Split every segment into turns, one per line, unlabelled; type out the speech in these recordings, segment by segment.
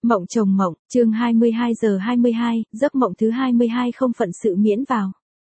Mộng chồng mộng, chương 22:22, giấc mộng thứ 22 không phận sự miễn vào.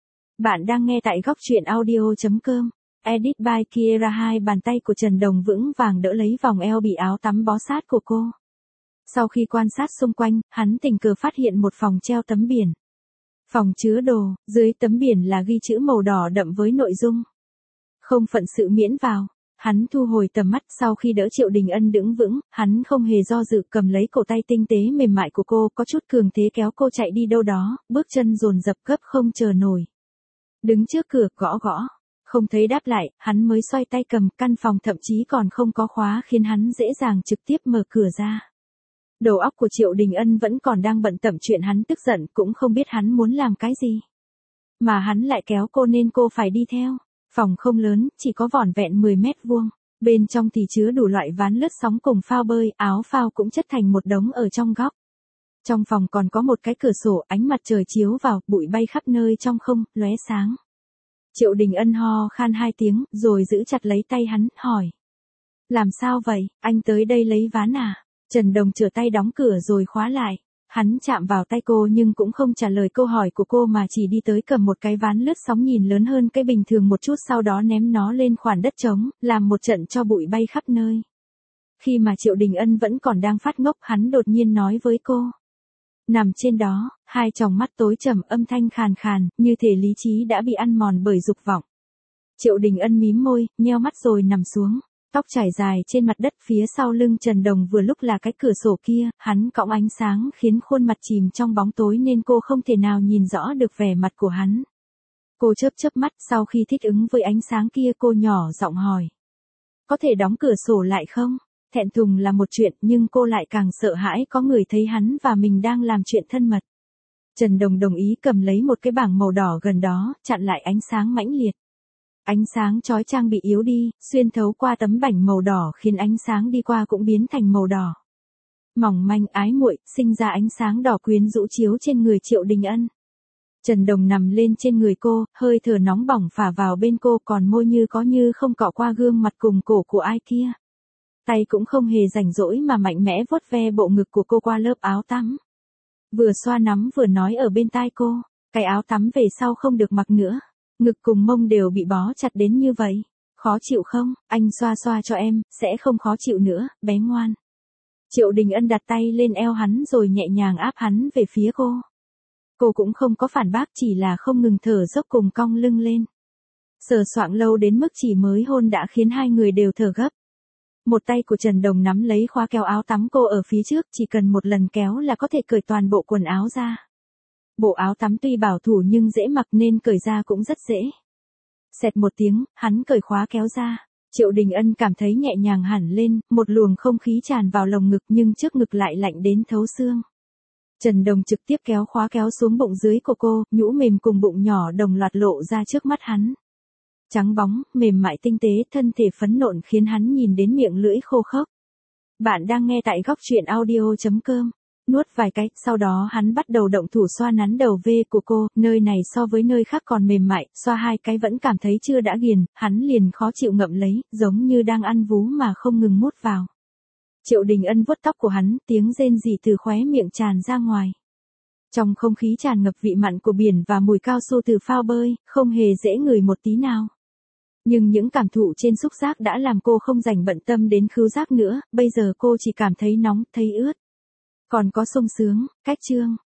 Bạn đang nghe tại góc truyện audio.com. Edit by Kiera. Hai bàn tay của Trần Đồng vững vàng đỡ lấy vòng eo bị áo tắm bó sát của cô. Sau khi quan sát xung quanh, hắn tình cờ phát hiện một phòng treo tấm biển. Phòng chứa đồ, dưới tấm biển là ghi chữ màu đỏ đậm với nội dung: không phận sự miễn vào. Hắn thu hồi tầm mắt sau khi đỡ Triệu Đình Ân đứng vững, hắn không hề do dự cầm lấy cổ tay tinh tế mềm mại của cô, có chút cường thế kéo cô chạy đi đâu đó, bước chân dồn dập gấp không chờ nổi. Đứng trước cửa gõ gõ, không thấy đáp lại, hắn mới xoay tay cầm, căn phòng thậm chí còn không có khóa khiến hắn dễ dàng trực tiếp mở cửa ra. Đầu óc của Triệu Đình Ân vẫn còn đang bận tâm chuyện hắn tức giận, cũng không biết hắn muốn làm cái gì. Mà hắn lại kéo cô nên cô phải đi theo. Phòng không lớn, chỉ có vỏn vẹn 10 mét vuông. Bên trong thì chứa đủ loại ván lướt sóng cùng phao bơi, áo phao cũng chất thành một đống ở trong góc. Trong phòng còn có một cái cửa sổ, ánh mặt trời chiếu vào, bụi bay khắp nơi trong không, lóe sáng. Triệu Đình Ân ho khan 2 tiếng, rồi giữ chặt lấy tay hắn, hỏi: làm sao vậy, anh tới đây lấy ván à? Trần Đồng trở tay đóng cửa rồi khóa lại. Hắn chạm vào tay cô nhưng cũng không trả lời câu hỏi của cô mà chỉ đi tới cầm một cái ván lướt sóng nhìn lớn hơn cái bình thường một chút, sau đó ném nó lên khoản đất trống, làm một trận cho bụi bay khắp nơi. Khi mà Triệu Đình Ân vẫn còn đang phát ngốc, hắn đột nhiên nói với cô. Nằm trên đó, hai tròng mắt tối trầm, âm thanh khàn khàn, như thể lý trí đã bị ăn mòn bởi dục vọng. Triệu Đình Ân mím môi, nheo mắt rồi nằm xuống. Tóc trải dài trên mặt đất phía sau lưng Trần Đồng vừa lúc là cái cửa sổ kia, hắn cõng ánh sáng khiến khuôn mặt chìm trong bóng tối nên cô không thể nào nhìn rõ được vẻ mặt của hắn. Cô chớp chớp mắt, sau khi thích ứng với ánh sáng kia cô nhỏ giọng hỏi: có thể đóng cửa sổ lại không? Thẹn thùng là một chuyện nhưng cô lại càng sợ hãi có người thấy hắn và mình đang làm chuyện thân mật. Trần Đồng đồng ý cầm lấy một cái bảng màu đỏ gần đó, chặn lại ánh sáng mãnh liệt. Ánh sáng chói chang bị yếu đi, xuyên thấu qua tấm bảnh màu đỏ khiến ánh sáng đi qua cũng biến thành màu đỏ. Mỏng manh ái muội, sinh ra ánh sáng đỏ quyến rũ chiếu trên người Triệu Đình Ân. Trần Đồng nằm lên trên người cô, hơi thở nóng bỏng phả vào bên cô, còn môi như có như không cọ qua gương mặt cùng cổ của ai kia. Tay cũng không hề rảnh rỗi mà mạnh mẽ vuốt ve bộ ngực của cô qua lớp áo tắm. Vừa xoa nắm vừa nói ở bên tai cô, cái áo tắm về sau không được mặc nữa. Ngực cùng mông đều bị bó chặt đến như vậy. Khó chịu không? Anh xoa xoa cho em, sẽ không khó chịu nữa, bé ngoan. Triệu Đình Ân đặt tay lên eo hắn rồi nhẹ nhàng áp hắn về phía cô. Cô cũng không có phản bác, chỉ là không ngừng thở dốc cùng cong lưng lên. Sờ soạng lâu đến mức chỉ mới hôn đã khiến hai người đều thở gấp. Một tay của Trần Đồng nắm lấy khóa kéo áo tắm cô ở phía trước, chỉ cần một lần kéo là có thể cởi toàn bộ quần áo ra. Bộ áo tắm tuy bảo thủ nhưng dễ mặc nên cởi ra cũng rất dễ. Xẹt một tiếng, hắn cởi khóa kéo ra. Triệu Đình Ân cảm thấy nhẹ nhàng hẳn lên, một luồng không khí tràn vào lồng ngực nhưng trước ngực lại lạnh đến thấu xương. Trần Đồng trực tiếp kéo khóa kéo xuống bụng dưới của cô, nhũ mềm cùng bụng nhỏ đồng loạt lộ ra trước mắt hắn. Trắng bóng, mềm mại tinh tế, thân thể phấn nộn khiến hắn nhìn đến miệng lưỡi khô khốc. Bạn đang nghe tại góc truyện audio.com. Nuốt vài cái, sau đó hắn bắt đầu động thủ xoa nắn đầu V của cô, nơi này so với nơi khác còn mềm mại, xoa 2 cái vẫn cảm thấy chưa đã ghiền, hắn liền khó chịu ngậm lấy, giống như đang ăn vú mà không ngừng mút vào. Triệu Đình Ân vuốt tóc của hắn, tiếng rên rỉ từ khóe miệng tràn ra ngoài. Trong không khí tràn ngập vị mặn của biển và mùi cao su từ phao bơi, không hề dễ ngửi một tí nào. Nhưng những cảm thụ trên xúc giác đã làm cô không dành bận tâm đến khứu giác nữa, bây giờ cô chỉ cảm thấy nóng, thấy ướt. Còn có sung sướng, cách chương.